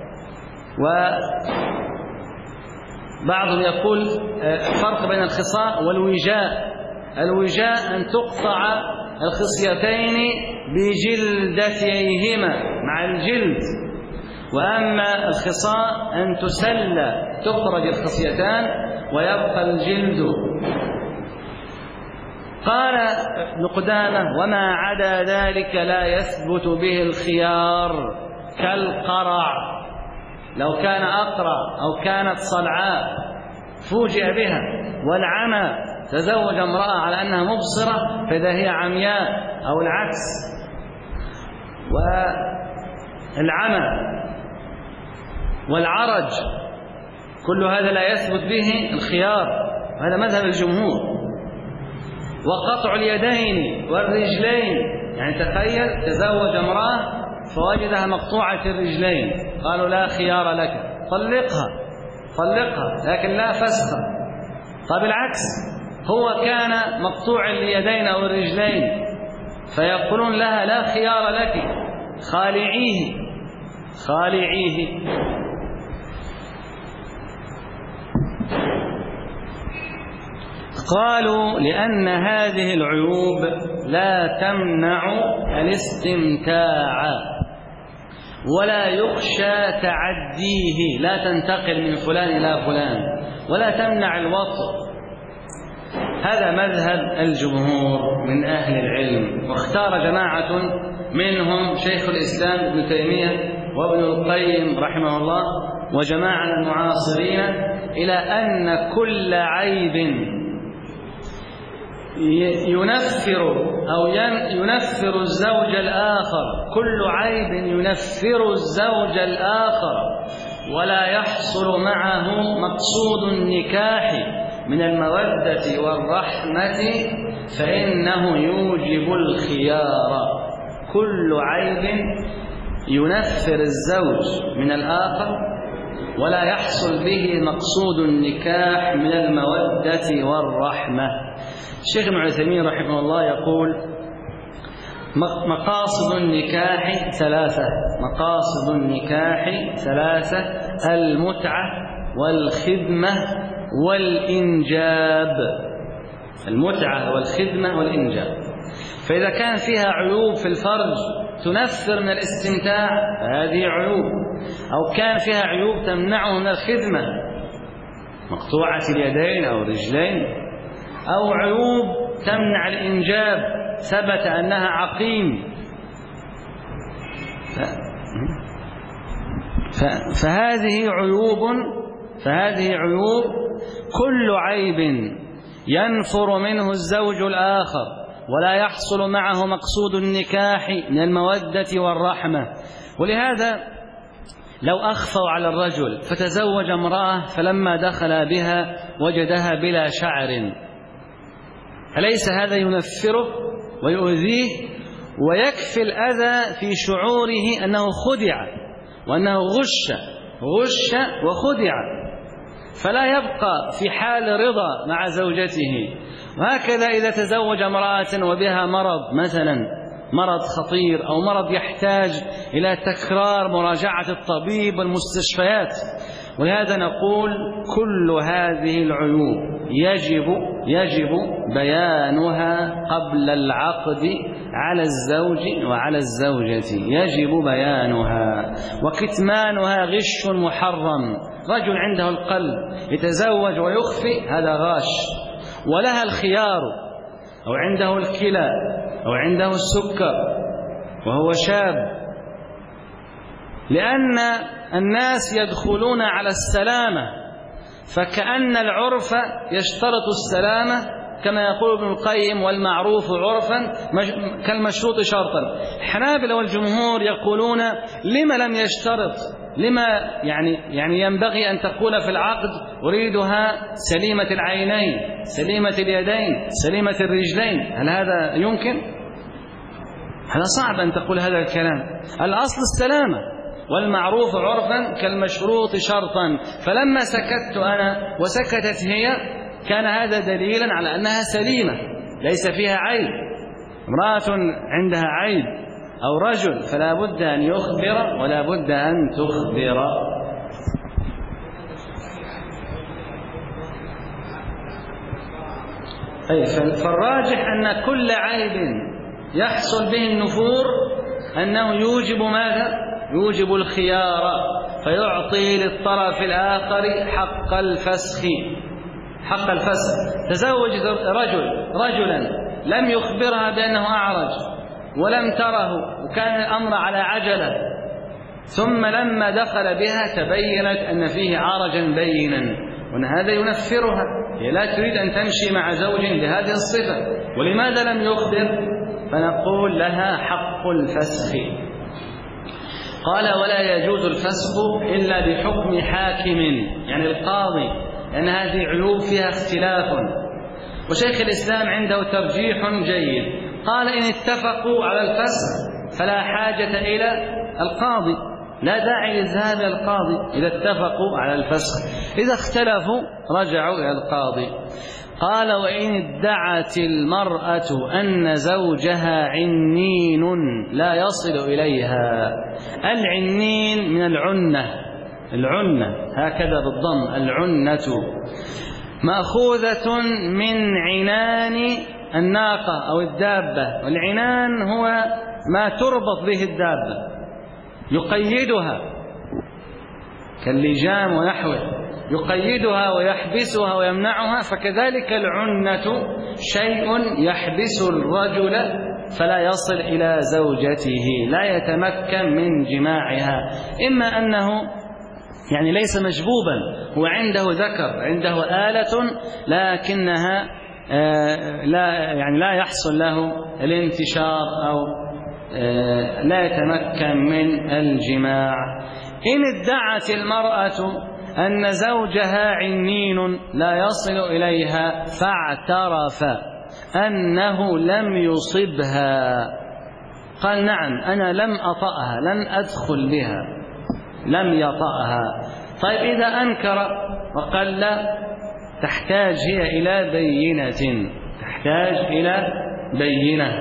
وبعضهم يقول فرق بين الخصاء والوجاء. الوجاء أن تقطع الخصيتين بجلدتيهما مع الجلد، وأما الخصاء أن تخرج الخصيتان ويبقى الجلد. قال ابن قدامة: وما عدا ذلك لا يثبت به الخيار، كالقرع، لو كان أقرع أو كانت صلعاء فوجئ بها، والعمى، تزوج امرأة على أنها مبصرة فإذا هي عمياء، أو العكس. والعمى والعرج كل هذا لا يثبت به الخيار، هذا مذهب الجمهور. وقطع اليدين والرجلين، يعني تخيل تزوج امرأة فوجدها مقطوعة الرجلين، قالوا: لا خيار لك، طلقها لكن لا فسخ. طيب العكس، هو كان مقطوع اليدين أو الرجلين فيقولون لها: لا خيار لك، خالعيه. قالوا: لأن هذه العيوب لا تمنع الاستمتاع ولا يخشى تعديه، لا تنتقل من فلان إلى فلان، ولا تمنع الوطء. هذا مذهب الجمهور من أهل العلم. واختار جماعة منهم شيخ الإسلام ابن تيمية وابن القيم رحمه الله وجماعة المعاصرين إلى أن كل عيب ينفر الزوج الآخر، كل عيب ينفر الزوج الآخر ولا يحصل معه مقصود النكاح من المودة والرحمة فإنه يوجب الخيار. كل عيب ينفر الزوج من الآخر ولا يحصل به مقصود النكاح من المودة والرحمة. الشيخ ابن عثيمين رحمه الله يقول: مقاصد النكاح ثلاثة: المتعة والخدمة والإنجاب. المتعة والخدمة والإنجاب، فإذا كان فيها عيوب في الفرج تنفر من الاستمتاع فهذه عيوب، أو كان فيها عيوب تمنعه من الخدمة، مقطوعة اليدين أو الرجلين، أو عيوب تمنع الإنجاب، ثبت أنها عقيم، فهذه عيوب كل عيب ينفر منه الزوج الآخر ولا يحصل معه مقصود النكاح من المودة والرحمة. ولهذا لو أخفوا على الرجل فتزوج امرأة فلما دخل بها وجدها بلا شعر، أليس هذا ينفره ويؤذيه ويكفي الأذى في شعوره أنه خدع وأنه غش وخدع، فلا يبقى في حال رضا مع زوجته. وهكذا إذا تزوج امرأة وبها مرض، مثلا مرض خطير أو مرض يحتاج إلى تكرار مراجعة الطبيب والمستشفيات. ولهذا نقول: كل هذه العيوب يجب بيانها قبل العقد على الزوج وعلى الزوجة، يجب بيانها، وكتمانها غش محرم. رجل عنده القلب يتزوج ويخفي، هذا غاش، ولها الخيار، أو عنده الكلى أو عنده السكر وهو شاب، لأن الناس يدخلون على السلامة، فكأن العرف يشترط السلامة، كما يقول ابن القيم: والمعروف عرفا كالمشروط شرطا. الحنابلة والجمهور يقولون: لما لم يشترط؟ لما يعني ينبغي أن تقول في العقد: أريدها سليمة العينين، سليمة اليدين، سليمة الرجلين. هل هذا يمكن؟ هذا صعب أن تقول هذا الكلام. الأصل السلامة، والمعروف عرفا كالمشروط شرطا. فلما سكت أنا وسكتت هي كان هذا دليلا على أنها سليمة ليس فيها عيب. امرأة عندها عيب أو رجل فلا بد أن يخبر ولا بد أن تخبر. فالراجح أن كل عيب يحصل به النفور أنه يوجب ماذا؟ يوجب الخيار، فيعطي للطرف الآخر حق الفسخ. تزوج رجلا لم يخبرها بأنه أعرج ولم تره وكان الأمر على عجلة، ثم لما دخل بها تبينت أن فيه عرجا بينا، وأن هذا ينفرها، هي لا تريد أن تمشي مع زوج بهذه الصفة، ولماذا لم يخبر؟ فنقول لها حق الفسخ. قال ولا يجوز الفسخ إلا بحكم حاكم، يعني القاضي، لأن هذه عيوب فيها اختلاف. وشيخ الإسلام عنده ترجيح جيد، قال إن اتفقوا على الفسخ فلا حاجة إلى القاضي، لا داعي للذهاب إلى القاضي إذا اتفقوا على الفسخ، إذا اختلفوا رجعوا إلى القاضي. قال وإن ادعت المرأة أن زوجها عنين لا يصل إليها. العنين من العنة هكذا بالضم، العنة مأخوذة من عنان الناقة أو الدابة، والعنان هو ما تربط به الدابة يقيدها كاللجام ونحوه، يقيدها ويحبسها ويمنعها، فكذلك العنة شيء يحبس الرجل فلا يصل إلى زوجته، لا يتمكن من جماعها، إما أنه يعني ليس مجبوبا، هو عنده ذكر، عنده آلة لكنها لا يحصل له الانتشار أو لا يتمكن من الجماع. إن ادعت المرأة أن زوجها عنين لا يصل إليها فاعترف أنه لم يصبها، قال نعم أنا لم أطأها، لم أدخل بها، لم يطأها. طيب إذا أنكر وقال لا، تحتاج هي إلى بينة، تحتاج إلى بينة.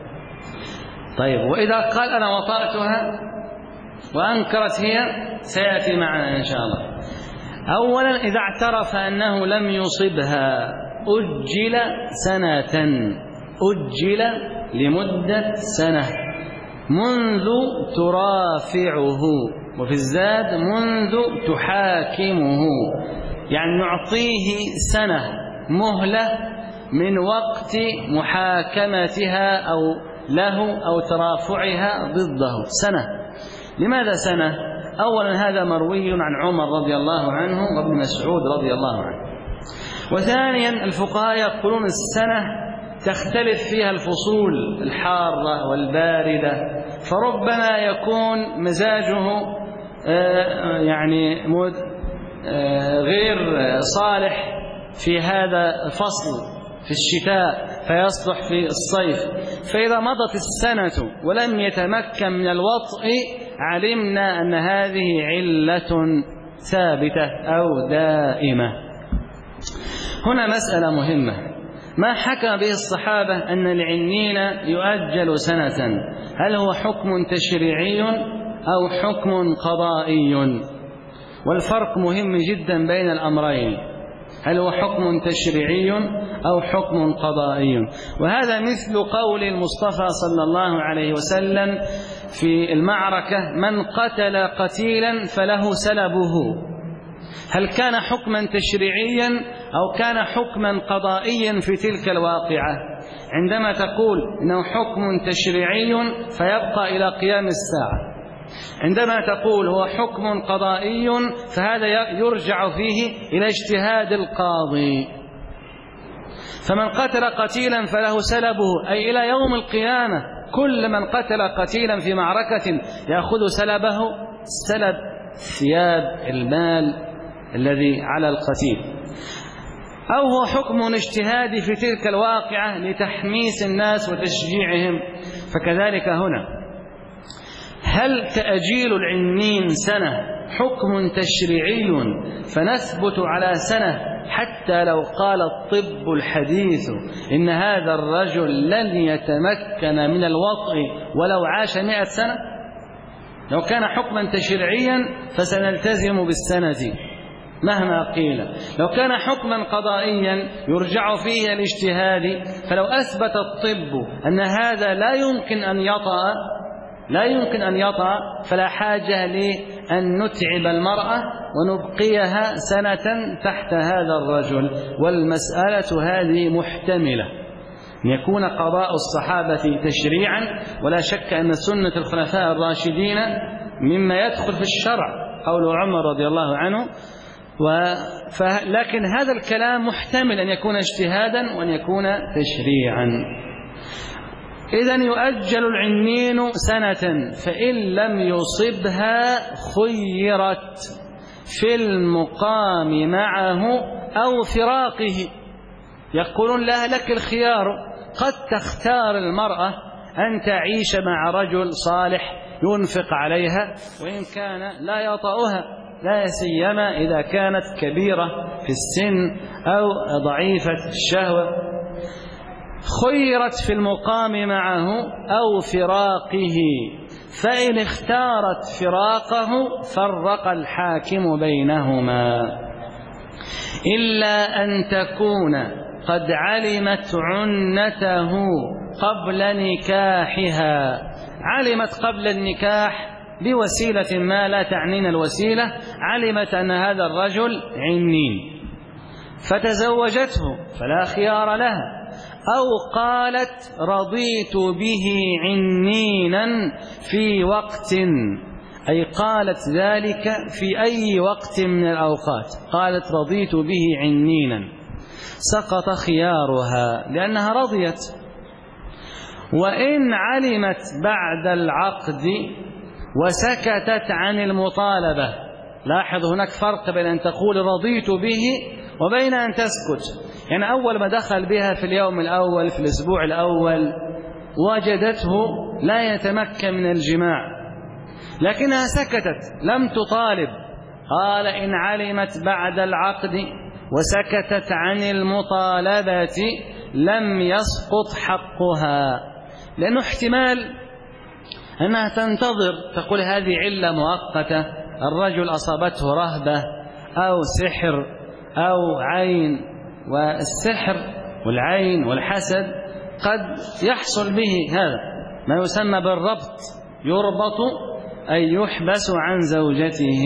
طيب وإذا قال أنا وطأتها وأنكرت هي، سيأتي معنا إن شاء الله. أولا إذا اعترف أنه لم يصبها أجل سنة، أجل لمدة سنة منذ ترافعه، وفي الزاد منذ تحاكمه، يعني نعطيه سنة مهلة من وقت محاكمتها أو له أو ترافعها ضده، سنة. لماذا سنة؟ أولا هذا مروي عن عمر رضي الله عنه وابن مسعود رضي الله عنه. وثانيا الفقهاء يقولون السنة تختلف فيها الفصول الحارة والباردة، فربما يكون مزاجه يعني غير صالح في هذا الفصل في الشتاء فيصلح في الصيف، فإذا مضت السنة ولم يتمكن من الوطء علمنا أن هذه علة ثابتة أو دائمة. هنا مسألة مهمة، ما حكى به الصحابة أن العنين يؤجل سنة، هل هو حكم تشريعي أو حكم قضائي؟ والفرق مهم جدا بين الأمرين، هل هو حكم تشريعي أو حكم قضائي؟ وهذا مثل قول المصطفى صلى الله عليه وسلم في المعركة من قتل قتيلا فله سلبه، هل كان حكما تشريعيا أو كان حكما قضائيا في تلك الواقعة؟ عندما تقول إنه حكم تشريعي فيبقى إلى قيام الساعة، عندما تقول هو حكم قضائي فهذا يرجع فيه إلى اجتهاد القاضي. فمن قتل قتيلا فله سلبه، أي إلى يوم القيامة كل من قتل قتيلا في معركة يأخذ سلبه، سلب ثياب المال الذي على القتيل. أو هو حكم اجتهادي في تلك الواقعة لتحميس الناس وتشجيعهم، فكذلك هنا هل تأجيل العنين سنة حكم تشريعي فنثبت على سنة حتى لو قال الطب الحديث إن هذا الرجل لن يتمكن من الوطء ولو عاش 100 سنة؟ لو كان حكما تشريعيا فسنلتزم بالسنة مهما قيل، لو كان حكما قضائيا يرجع فيه الاجتهاد، فلو أثبت الطب أن هذا لا يمكن أن يطأ فلا حاجة لأن نتعب المرأة ونبقيها سنة تحت هذا الرجل. والمسألة هذه محتملة، أن يكون قضاء الصحابة تشريعا، ولا شك أن سنة الخلفاء الراشدين مما يدخل في الشرع، قول عمر رضي الله عنه. لكن هذا الكلام محتمل أن يكون اجتهادا وأن يكون تشريعا. إذن يؤجل العنين سنة، فإن لم يصبها خيرت في المقام معه أو فراقه. يقولون لها لك الخيار، قد تختار المرأة أن تعيش مع رجل صالح ينفق عليها وإن كان لا يطأها، لا سيما إذا كانت كبيرة في السن أو ضعيفة الشهوة. خيرت في المقام معه أو فراقه، فإن اختارت فراقه فرق الحاكم بينهما، إلا أن تكون قد علمت عنته قبل نكاحها. علمت قبل النكاح بوسيلة ما لا تعنينا الوسيلة، علمت أن هذا الرجل عنين فتزوجته فلا خيار لها، أو قالت رضيت به عنينا في وقت، أي قالت ذلك في أي وقت من الأوقات، قالت رضيت به عنينا، سقط خيارها لأنها رضيت. وإن علمت بعد العقد وسكتت عن المطالبة، لاحظ هناك فرق بين أن تقول رضيت به وبين أن تسكت. يعني أول ما دخل بها في اليوم الأول في الأسبوع الأول وجدته لا يتمكن من الجماع لكنها سكتت لم تطالب، قال إن علمت بعد العقد وسكتت عن المطالبة لم يسقط حقها، لأنه احتمال أنها تنتظر تقول هذه علة مؤقتة، الرجل أصابته رهبة أو سحر أو عين، والسحر والعين والحسد قد يحصل به هذا ما يسمى بالربط، يربط أي يحبس عن زوجته.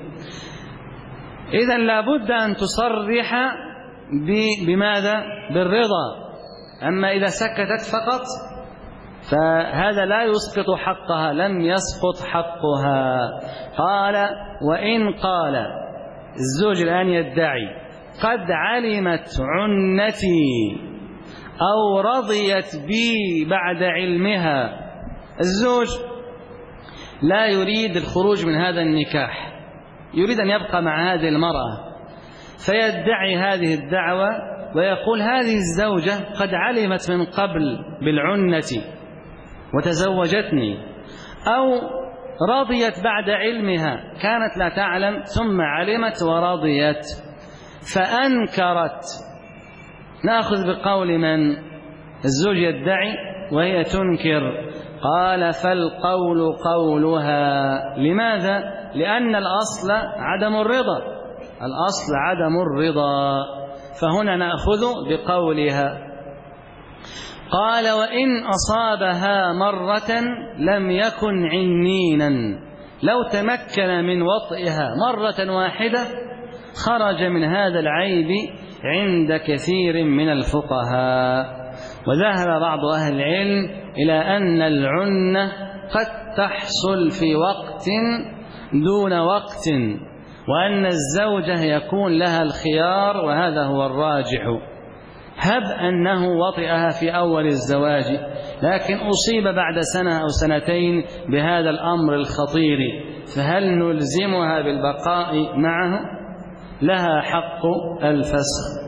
إذن لابد أن تصرح بماذا؟ بالرضا. أما إذا سكتت فقط فهذا لا يسقط حقها، لم يسقط حقها. قال وإن قال الزوج الآن يدعي قد علمت عنتي أو رضيت بي بعد علمها، الزوج لا يريد الخروج من هذا النكاح، يريد أن يبقى مع هذه المرأة، فيدعي هذه الدعوة ويقول هذه الزوجة قد علمت من قبل بالعنة وتزوجتني، أو رضيت بعد علمها، كانت لا تعلم ثم علمت ورضيت فأنكرت. نأخذ بقول من؟ الزوج يدعي وهي تنكر. قال فالقول قولها. لماذا؟ لأن الأصل عدم الرضا، الأصل عدم الرضا، فهنا نأخذ بقولها. قال وإن أصابها مرة لم يكن عنينا، لو تمكن من وطئها مرة واحدة خرج من هذا العيب عند كثير من الفقهاء. وذهب بعض أهل العلم إلى أن العنة قد تحصل في وقت دون وقت، وأن الزوجة يكون لها الخيار، وهذا هو الراجح. هب أنه وطئها في أول الزواج لكن أصيب بعد سنة أو سنتين بهذا الأمر الخطير، فهل نلزمها بالبقاء معه؟ لها حق الفسخ.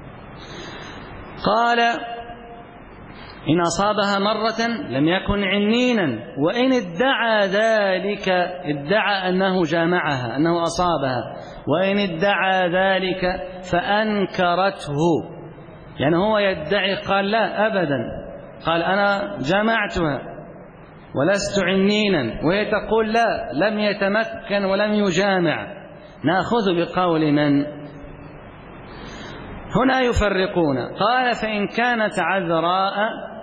قال إن أصابها مرة لم يكن عنينا، وإن ادعى ذلك، ادعى أنه جامعها أنه أصابها، وإن ادعى ذلك فأنكرته، يعني هو يدعي قال لا أبدا، قال أنا جامعتها ولست عنينا، وهي تقول لا لم يتمكن ولم يجامع، نأخذ بقول من؟ هنا يفرقون. قال فإن كانت عذراء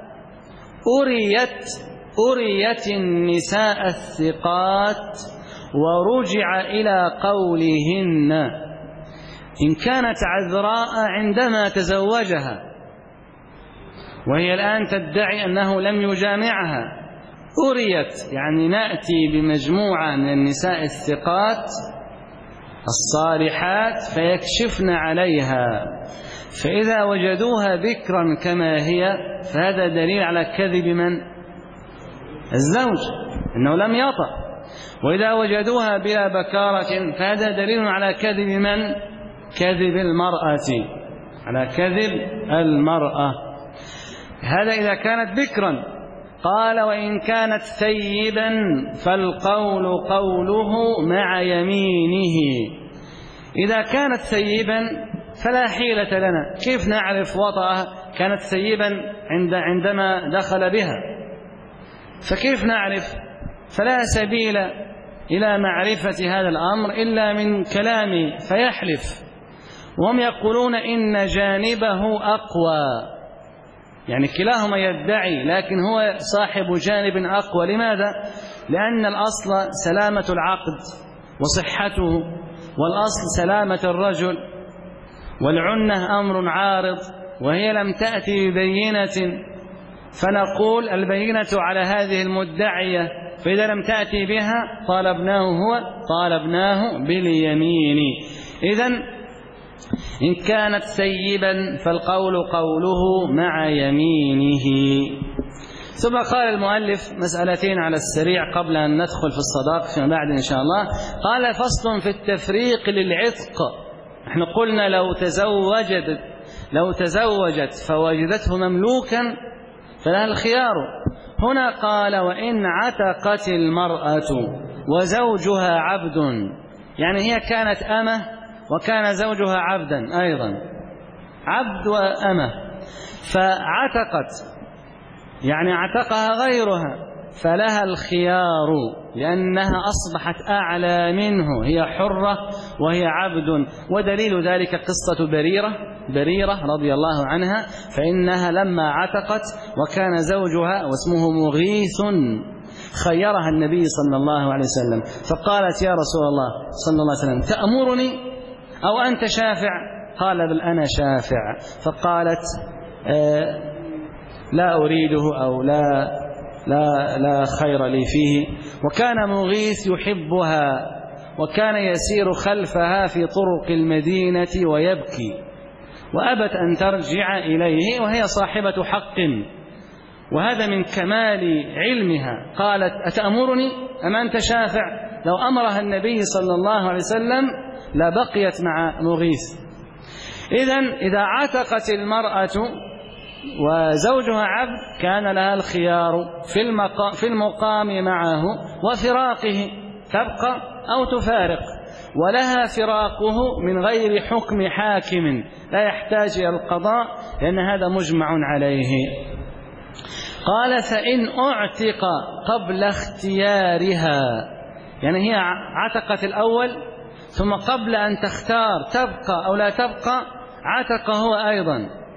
أريت النساء الثقات ورجع إلى قولهن. إن كانت عذراء عندما تزوجها وهي الآن تدعي أنه لم يجامعها، أريت، يعني نأتي بمجموعة من النساء الثقات الصالحات فيكشفن عليها، فإذا وجدوها بكرا كما هي فهذا دليل على كذب من؟ الزوج، أنه لم يطأ. وإذا وجدوها بلا بكارة فهذا دليل على كذب من؟ كذب المرأة، على كذب المرأة. هذا إذا كانت بكرا. قال وإن كانت ثيبا فالقول قوله مع يمينه. إذا كانت ثيبا فلا حيلة لنا، كيف نعرف وطأها؟ كانت ثيبا عندما دخل بها، فكيف نعرف؟ فلا سبيل إلى معرفة هذا الأمر إلا من كلامه فيحلف. وهم يقولون إن جانبه أقوى، يعني كلاهما يدعي لكن هو صاحب جانب أقوى. لماذا؟ لأن الأصل سلامة العقد وصحته، والأصل سلامة الرجل، والعنة أمر عارض وهي لم تأتي ببينة، فنقول البينة على هذه المدعية، فإذا لم تأتي بها طالبناه باليمين. إذن إن كانت سيبا فالقول قوله مع يمينه. ثم قال المؤلف مسألتين على السريع قبل أن ندخل في الصداق فيما بعد إن شاء الله. قال فصل في التفريق للعتق. نحن قلنا لو تزوجت فوجدته مملوكا فلها الخيار. هنا قال وإن عتقت المرأة وزوجها عبد، يعني هي كانت أمة وكان زوجها عبدا أيضا، عبد وأمة، فعتقت يعني عتقها غيرها فلها الخيار، لأنها أصبحت أعلى منه، هي حرة وهي عبد. ودليل ذلك قصة بريرة رضي الله عنها، فإنها لما عتقت وكان زوجها واسمه مغيث خيرها النبي صلى الله عليه وسلم، فقالت يا رسول الله صلى الله عليه وسلم تأمرني أو أنت شافع؟ قال بل أنا شافع. فقالت لا أريده أو لا خير لي فيه. وكان مغيث يحبها وكان يسير خلفها في طرق المدينة ويبكي، وأبت أن ترجع إليه وهي صاحبة حق، وهذا من كمال علمها. قالت أتأمرني أم أنت شافع؟ لو أمرها النبي صلى الله عليه وسلم لبقيت مع مغيث. إذا عتقت المرأة وزوجها عبد كان لها الخيار في المقام معه وفراقه، تبقى أو تفارق، ولها فراقه من غير حكم حاكم، لا يحتاج إلى القضاء لأن هذا مجمع عليه. قال فإن أعتق قبل اختيارها، يعني هي عتقت الأول ثم قبل أن تختار تبقى أو لا تبقى عتق هو أيضا.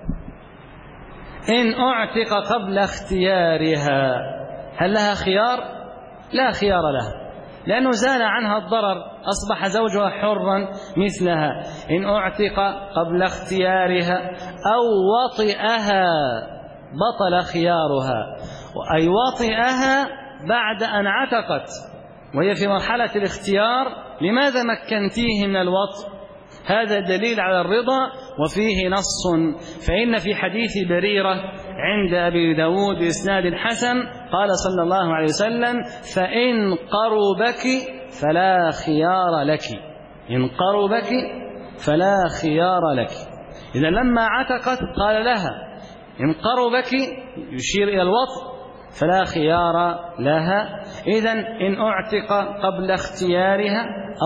إن أعتق قبل اختيارها هل لها خيار؟ لا خيار لها، لأنه زال عنها الضرر، أصبح زوجها حرا مثلها. إن أعتق قبل اختيارها أو وطئها بطل خيارها، أي وطئها بعد أن عتقت وهي في مرحلة الاختيار، لماذا مكنتيه من الوطء؟ هذا دليل على الرضا وفيه نص. فإن في حديث بريرة عند أبي داود بإسناد حسن قال صلى الله عليه وسلم فإن قربك فلا خيار لك، إن قربك فلا خيار لك. إذا لما عتقت قال لها إن قربك يشير إلى الوطء فلا خيار لها. إذن إن أعتق قبل اختيارها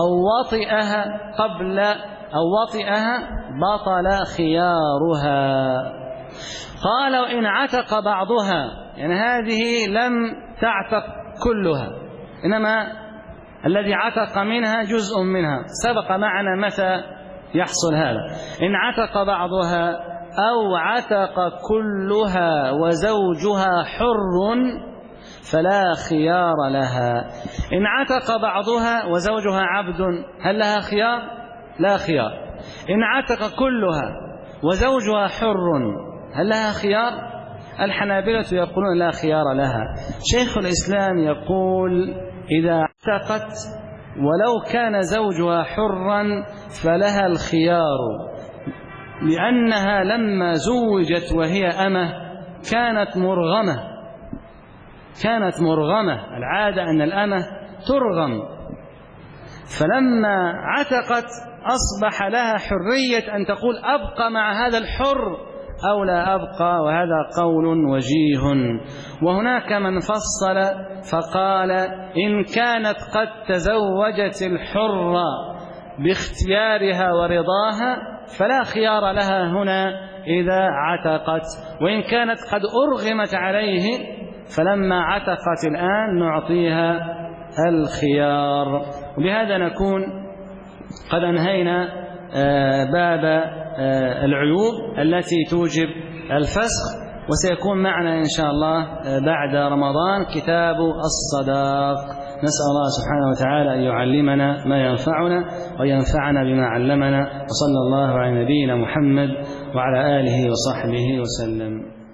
أو وطئها بطل خيارها. قال وإن عتق بعضها، يعني هذه لم تعتق كلها، إنما الذي عتق منها جزء منها، سبق معنا متى يحصل هذا. إن عتق بعضها أو عتق كلها وزوجها حر فلا خيار لها. إن عتق بعضها وزوجها عبد هل لها خيار؟ لا خيار. إن عتق كلها وزوجها حر هل لها خيار؟ الحنابلة يقولون لا خيار لها. شيخ الإسلام يقول إذا اعتقت ولو كان زوجها حرا فلها الخيار، لأنها لما زوجت وهي أمة كانت مرغمة، العادة أن الأمة ترغم، فلما عتقت أصبح لها حرية أن تقول أبقى مع هذا الحر أو لا أبقى، وهذا قول وجيه. وهناك من فصل فقال إن كانت قد تزوجت الحر باختيارها ورضاها فلا خيار لها هنا إذا عتقت، وإن كانت قد أرغمت عليه فلما عتقت الآن نعطيها الخيار. وبهذا نكون قد أنهينا باب العيوب التي توجب الفسخ، وسيكون معنا إن شاء الله بعد رمضان كتاب الصداق. نسأل الله سبحانه وتعالى أن يعلمنا ما ينفعنا وينفعنا بما علمنا، وصلى الله على نبينا محمد وعلى آله وصحبه وسلم.